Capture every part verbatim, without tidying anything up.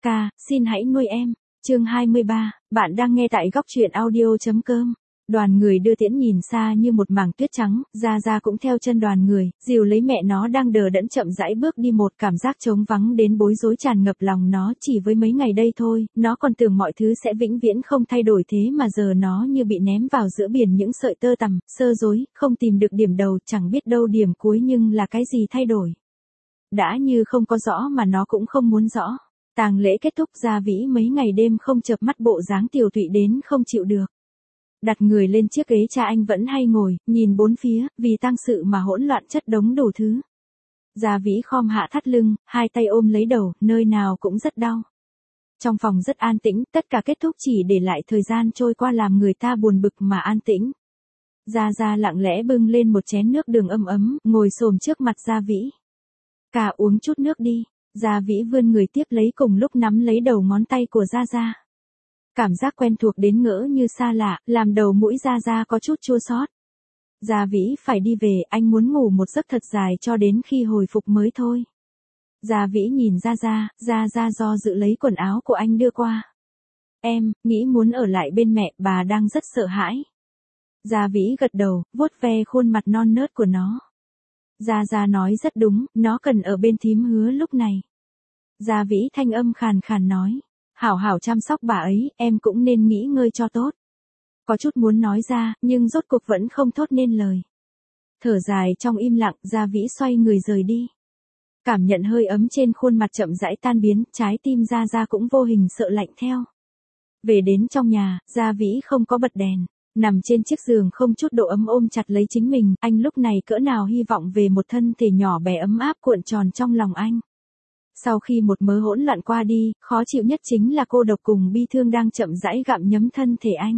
Ca, xin hãy nuôi em. Chương hai mươi ba, bạn đang nghe tại góc truyện audio.com. Đoàn người đưa tiễn nhìn xa như một mảng tuyết trắng, Gia Gia cũng theo chân đoàn người, dìu lấy mẹ nó đang đờ đẫn chậm rãi bước đi, một cảm giác trống vắng đến bối rối tràn ngập lòng nó. Chỉ với mấy ngày đây thôi, nó còn tưởng mọi thứ sẽ vĩnh viễn không thay đổi, thế mà giờ nó như bị ném vào giữa biển những sợi tơ tằm, sơ rối, không tìm được điểm đầu, chẳng biết đâu điểm cuối, nhưng là cái gì thay đổi. Đã như không có rõ mà nó cũng không muốn rõ. Tang lễ kết thúc, Gia Vĩ mấy ngày đêm không chợp mắt, bộ dáng tiều tụy đến không chịu được. Đặt người lên chiếc ghế cha anh vẫn hay ngồi, nhìn bốn phía, vì tang sự mà hỗn loạn chất đống đủ thứ. Gia Vĩ khom hạ thắt lưng, hai tay ôm lấy đầu, nơi nào cũng rất đau. Trong phòng rất an tĩnh, tất cả kết thúc chỉ để lại thời gian trôi qua làm người ta buồn bực mà an tĩnh. Gia Gia lặng lẽ bưng lên một chén nước đường ấm ấm, ngồi xổm trước mặt Gia Vĩ. Cả uống chút nước đi. Gia Vĩ vươn người tiếp lấy, cùng lúc nắm lấy đầu ngón tay của Gia Gia. Cảm giác quen thuộc đến ngỡ như xa lạ, làm đầu mũi Gia Gia có chút chua xót. Gia Vĩ phải đi về, anh muốn ngủ một giấc thật dài cho đến khi hồi phục mới thôi. Gia Vĩ nhìn Gia Gia, Gia Gia do dự lấy quần áo của anh đưa qua. Em, nghĩ muốn ở lại bên mẹ, bà đang rất sợ hãi. Gia Vĩ gật đầu, vuốt ve khuôn mặt non nớt của nó. Gia Gia nói rất đúng, nó cần ở bên thím Hứa lúc này. Gia Vĩ thanh âm khàn khàn nói. Hảo hảo chăm sóc bà ấy, em cũng nên nghỉ ngơi cho tốt. Có chút muốn nói ra, nhưng rốt cuộc vẫn không thốt nên lời. Thở dài trong im lặng, Gia Vĩ xoay người rời đi. Cảm nhận hơi ấm trên khuôn mặt chậm rãi tan biến, trái tim Gia Gia cũng vô hình sợ lạnh theo. Về đến trong nhà, Gia Vĩ không có bật đèn. Nằm trên chiếc giường không chút độ ấm ôm chặt lấy chính mình, anh lúc này cỡ nào hy vọng về một thân thể nhỏ bé ấm áp cuộn tròn trong lòng anh. Sau khi một mớ hỗn loạn qua đi, khó chịu nhất chính là cô độc cùng bi thương đang chậm rãi gặm nhấm thân thể anh.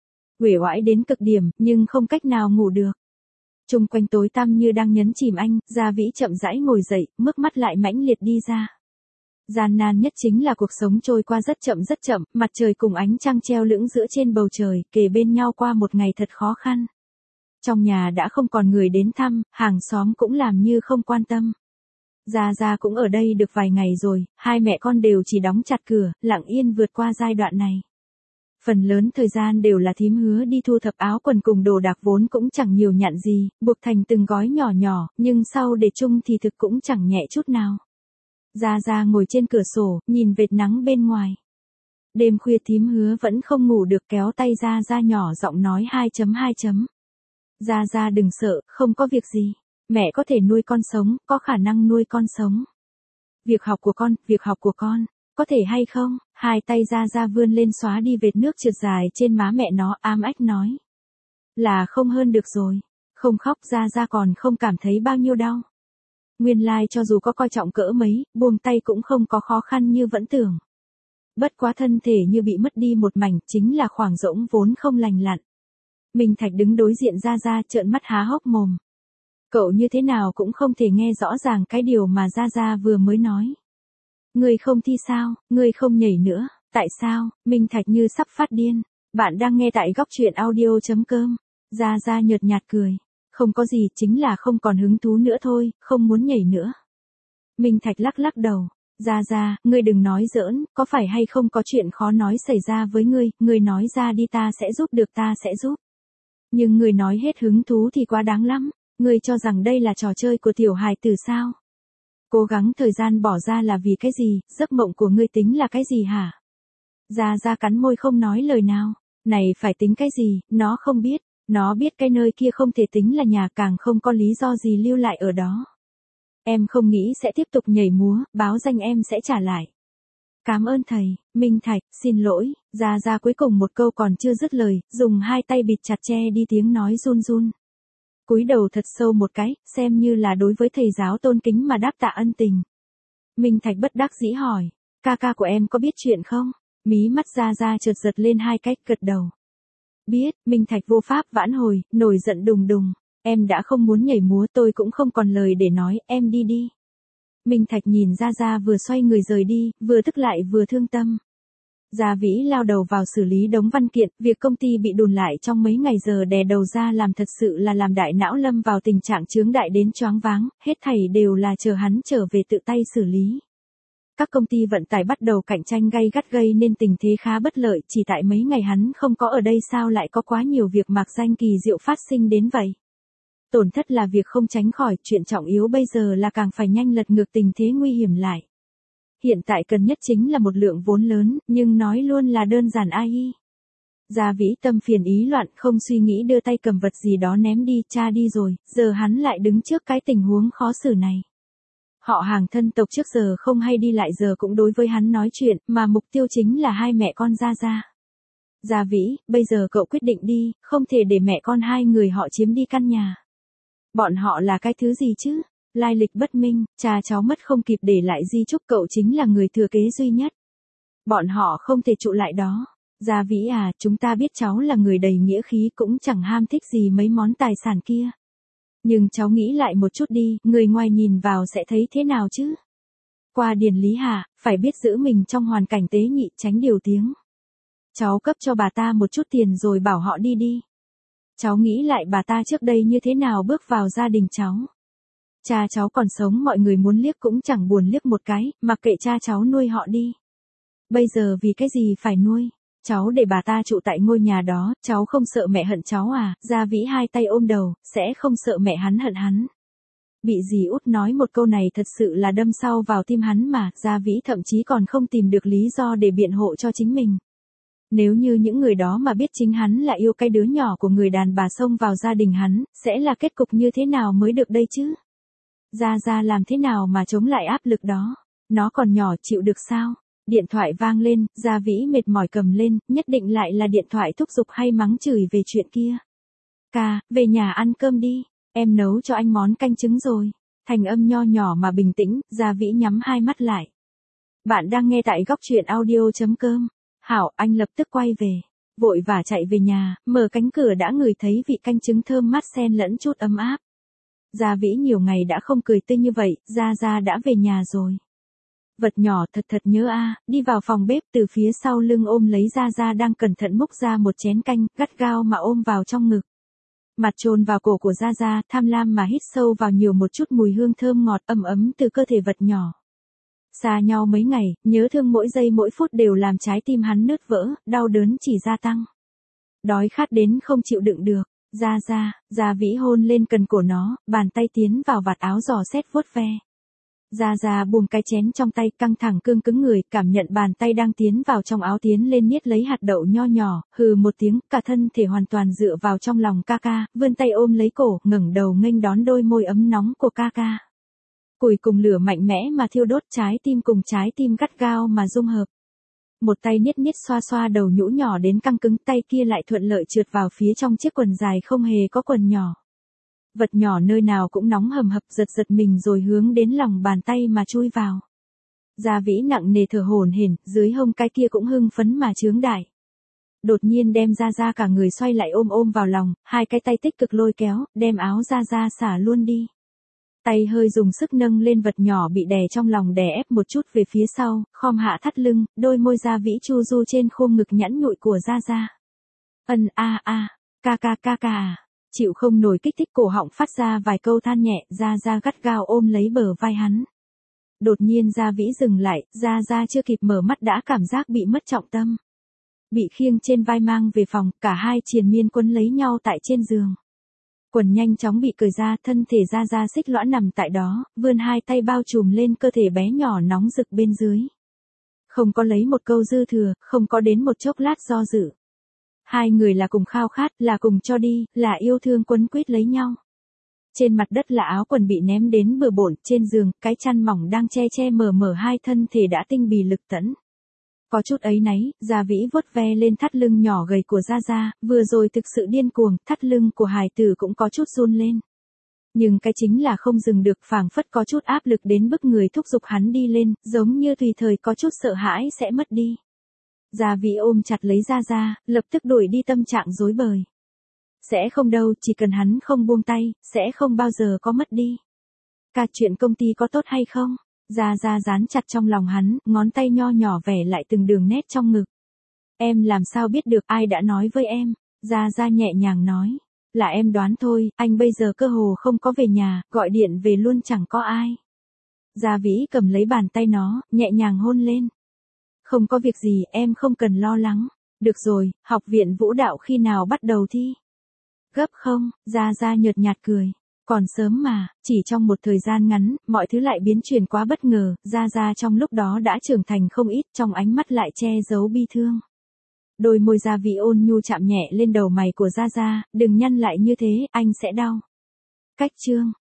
Uể oải đến cực điểm, nhưng không cách nào ngủ được. Chung quanh tối tăm như đang nhấn chìm anh, Gia Vĩ chậm rãi ngồi dậy, nước mắt lại mãnh liệt đi ra. Gian nan nhất chính là cuộc sống trôi qua rất chậm rất chậm, mặt trời cùng ánh trăng treo lững giữa trên bầu trời, kề bên nhau qua một ngày thật khó khăn. Trong nhà đã không còn người đến thăm, hàng xóm cũng làm như không quan tâm. Gia Gia cũng ở đây được vài ngày rồi, hai mẹ con đều chỉ đóng chặt cửa, lặng yên vượt qua giai đoạn này. Phần lớn thời gian đều là thím Hứa đi thu thập áo quần cùng đồ đạc vốn cũng chẳng nhiều nhặn gì, buộc thành từng gói nhỏ nhỏ, nhưng sau để chung thì thực cũng chẳng nhẹ chút nào. Gia Gia ngồi trên cửa sổ, nhìn vệt nắng bên ngoài. Đêm khuya thím Hứa vẫn không ngủ được, kéo tay Gia Gia nhỏ giọng nói hai chấm hai chấm. Gia Gia đừng sợ, không có việc gì. Mẹ có thể nuôi con sống, có khả năng nuôi con sống. Việc học của con, việc học của con, có thể hay không? Hai tay Gia Gia vươn lên xóa đi vệt nước trượt dài trên má mẹ nó, ám ách nói. Là không hơn được rồi. Không khóc, Gia Gia còn không cảm thấy bao nhiêu đau. Nguyên lai cho dù có coi trọng cỡ mấy, buông tay cũng không có khó khăn như vẫn tưởng. Bất quá thân thể như bị mất đi một mảnh, chính là khoảng rỗng vốn không lành lặn. Minh Thạch đứng đối diện Gia Gia, trợn mắt há hốc mồm. Cậu như thế nào cũng không thể nghe rõ ràng cái điều mà Gia Gia vừa mới nói. Ngươi không thi sao, ngươi không nhảy nữa, tại sao? Minh Thạch như sắp phát điên. Bạn đang nghe tại góc truyện audio.com. Gia Gia nhợt nhạt cười. Không có gì, chính là không còn hứng thú nữa thôi, không muốn nhảy nữa. Minh Thạch lắc lắc đầu. Gia Gia, ngươi đừng nói giỡn, có phải hay không có chuyện khó nói xảy ra với ngươi, ngươi nói ra đi, ta sẽ giúp được, ta sẽ giúp. Nhưng ngươi nói hết hứng thú thì quá đáng lắm. Ngươi cho rằng đây là trò chơi của tiểu hài tử sao? Cố gắng thời gian bỏ ra là vì cái gì, giấc mộng của ngươi tính là cái gì hả? Gia Gia cắn môi không nói lời nào. Này phải tính cái gì, nó không biết. Nó biết cái nơi kia không thể tính là nhà, càng không có lý do gì lưu lại ở đó. Em không nghĩ sẽ tiếp tục nhảy múa, báo danh em sẽ trả lại. Cảm ơn thầy, Minh Thạch, xin lỗi. Gia Gia cuối cùng một câu còn chưa dứt lời, dùng hai tay bịt chặt che đi tiếng nói run run. Cúi đầu thật sâu một cái, xem như là đối với thầy giáo tôn kính mà đáp tạ ân tình. Minh Thạch bất đắc dĩ hỏi, ca ca của em có biết chuyện không? Mí mắt Gia Gia chợt giật lên hai cách, gật đầu. Biết. Minh Thạch vô pháp vãn hồi, nổi giận đùng đùng. Em đã không muốn nhảy múa, tôi cũng không còn lời để nói, em đi đi. Minh Thạch nhìn Gia Gia vừa xoay người rời đi, vừa tức lại vừa thương tâm. Gia Vĩ lao đầu vào xử lý đống văn kiện, việc công ty bị đùn lại trong mấy ngày giờ đè đầu ra làm thật sự là làm đại não lâm vào tình trạng chướng đại đến choáng váng, hết thảy đều là chờ hắn trở về tự tay xử lý. các công ty vận tải bắt đầu cạnh tranh gay gắt gây nên tình thế khá bất lợi, chỉ tại mấy ngày hắn không có ở đây sao lại có quá nhiều việc mạc danh kỳ diệu phát sinh đến vậy. Tổn thất là việc không tránh khỏi, chuyện trọng yếu bây giờ là càng phải nhanh lật ngược tình thế nguy hiểm lại. Hiện tại cần nhất chính là một lượng vốn lớn, nhưng nói luôn là đơn giản ai y. Gia Vĩ tâm phiền ý loạn không suy nghĩ đưa tay cầm vật gì đó ném đi, cha đi rồi, giờ hắn lại đứng trước cái tình huống khó xử này. Họ hàng thân tộc trước giờ không hay đi lại giờ cũng đối với hắn nói chuyện, mà mục tiêu chính là hai mẹ con Gia Gia. Gia Vĩ, bây giờ cậu quyết định đi, không thể để mẹ con hai người họ chiếm đi căn nhà. Bọn họ là cái thứ gì chứ? Lai lịch bất minh, cha cháu mất không kịp để lại di chúc, cậu chính là người thừa kế duy nhất. Bọn họ không thể trụ lại đó. Gia Vĩ à, chúng ta biết cháu là người đầy nghĩa khí, cũng chẳng ham thích gì mấy món tài sản kia. Nhưng cháu nghĩ lại một chút đi, người ngoài nhìn vào sẽ thấy thế nào chứ? Qua điền lý hạ, phải biết giữ mình trong hoàn cảnh tế nhị, tránh điều tiếng. Cháu cấp cho bà ta một chút tiền rồi bảo họ đi đi. Cháu nghĩ lại bà ta trước đây như thế nào bước vào gia đình cháu. Cha cháu còn sống mọi người muốn liếc cũng chẳng buồn liếc một cái, mặc kệ cha cháu nuôi họ đi. Bây giờ vì cái gì phải nuôi? Cháu để bà ta trụ tại ngôi nhà đó, cháu không sợ mẹ hận cháu à? Gia Vĩ hai tay ôm đầu, sẽ không sợ mẹ hắn hận hắn. Bị dì út nói một câu này thật sự là đâm sau vào tim hắn mà, Gia Vĩ thậm chí còn không tìm được lý do để biện hộ cho chính mình. Nếu như những người đó mà biết chính hắn là yêu cái đứa nhỏ của người đàn bà xông vào gia đình hắn, sẽ là kết cục như thế nào mới được đây chứ? Gia Gia làm thế nào mà chống lại áp lực đó? Nó còn nhỏ chịu được sao? Điện thoại vang lên, Gia Vĩ mệt mỏi cầm lên, nhất định lại là điện thoại thúc giục hay mắng chửi về chuyện kia. Ca, về nhà ăn cơm đi, em nấu cho anh món canh trứng rồi. Thành âm nho nhỏ mà bình tĩnh, Gia Vĩ nhắm hai mắt lại. Bạn đang nghe tại góc truyện audio.com. Hảo, anh lập tức quay về. Vội vã chạy về nhà, mở cánh cửa đã ngửi thấy vị canh trứng thơm mát xen lẫn chút ấm áp. Gia Vĩ nhiều ngày đã không cười tươi như vậy, Gia Gia đã về nhà rồi. Vật nhỏ thật thật nhớ a, đi vào phòng bếp từ phía sau lưng ôm lấy Gia Gia đang cẩn thận múc ra một chén canh, gắt gao mà ôm vào trong ngực. Mặt chôn vào cổ của Gia Gia, tham lam mà hít sâu vào nhiều một chút mùi hương thơm ngọt ấm ấm từ cơ thể vật nhỏ. Xa nhau mấy ngày, nhớ thương mỗi giây mỗi phút đều làm trái tim hắn nứt vỡ, đau đớn chỉ gia tăng. Đói khát đến không chịu đựng được, Gia Gia, Gia Vĩ hôn lên cần cổ nó, bàn tay tiến vào vạt áo dò xét vuốt ve. Gia Gia buông cái chén trong tay căng thẳng cương cứng người, cảm nhận bàn tay đang tiến vào trong áo tiến lên niết lấy hạt đậu nho nhỏ, hừ một tiếng, cả thân thể hoàn toàn dựa vào trong lòng ca ca, vươn tay ôm lấy cổ, ngẩng đầu nghênh đón đôi môi ấm nóng của ca ca. Củi cùng lửa mạnh mẽ mà thiêu đốt, trái tim cùng trái tim gắt gao mà dung hợp. Một tay niết niết xoa xoa đầu nhũ nhỏ đến căng cứng, tay kia lại thuận lợi trượt vào phía trong chiếc quần dài không hề có quần nhỏ. Vật nhỏ nơi nào cũng nóng hầm hập, giật giật mình rồi hướng đến lòng bàn tay mà chui vào. Gia Vĩ nặng nề thở hổn hển, dưới hông cái kia cũng hưng phấn mà chướng đại. Đột nhiên đem Gia Gia cả người xoay lại ôm ôm vào lòng, hai cái tay tích cực lôi kéo, đem áo Gia Gia xả luôn đi. Tay hơi dùng sức nâng lên vật nhỏ bị đè trong lòng, đè ép một chút về phía sau, khom hạ thắt lưng, đôi môi Gia Vĩ chu du trên khôm ngực nhẵn nhụi của Gia Gia. Ân a a, ca ca ca ca à. Chịu không nổi kích thích cổ họng phát ra vài câu than nhẹ, Gia Gia gắt gao ôm lấy bờ vai hắn. Đột nhiên Gia Vĩ dừng lại, Gia Gia chưa kịp mở mắt đã cảm giác bị mất trọng tâm. Bị khiêng trên vai mang về phòng, cả hai triền miên quấn lấy nhau tại trên giường. Quần nhanh chóng bị cởi ra, thân thể Gia Gia xích lõa nằm tại đó, vươn hai tay bao trùm lên cơ thể bé nhỏ nóng rực bên dưới. Không có lấy một câu dư thừa, không có đến một chốc lát do dự. Hai người là cùng khao khát, là cùng cho đi, là yêu thương quấn quýt lấy nhau. Trên mặt đất là áo quần bị ném đến bừa bộn, trên giường, cái chăn mỏng đang che che mờ mờ hai thân thể đã tinh bì lực tẫn. Có chút ấy náy, Gia Vĩ vuốt ve lên thắt lưng nhỏ gầy của Gia Gia, vừa rồi thực sự điên cuồng, thắt lưng của hài tử cũng có chút run lên. Nhưng cái chính là không dừng được, phảng phất có chút áp lực đến bức người thúc giục hắn đi lên, giống như tùy thời có chút sợ hãi sẽ mất đi. Gia Vĩ ôm chặt lấy Gia Gia, lập tức đuổi đi tâm trạng rối bời. Sẽ không đâu, chỉ cần hắn không buông tay, sẽ không bao giờ có mất đi. Cả chuyện công ty có tốt hay không? Gia Gia dán chặt trong lòng hắn, ngón tay nho nhỏ vẽ lại từng đường nét trong ngực. Em làm sao biết được, ai đã nói với em? Gia Gia nhẹ nhàng nói. Là em đoán thôi, anh bây giờ cơ hồ không có về nhà, gọi điện về luôn chẳng có ai. Gia Vĩ cầm lấy bàn tay nó, nhẹ nhàng hôn lên. Không có việc gì, em không cần lo lắng. Được rồi, học viện vũ đạo khi nào bắt đầu thi? Gấp không? Gia Gia nhợt nhạt cười. Còn sớm mà, chỉ trong một thời gian ngắn, mọi thứ lại biến chuyển quá bất ngờ, Gia Gia trong lúc đó đã trưởng thành không ít, trong ánh mắt lại che giấu bi thương. Đôi môi Gia Vĩ ôn nhu chạm nhẹ lên đầu mày của Gia Gia, đừng nhăn lại như thế, anh sẽ đau. Cách chương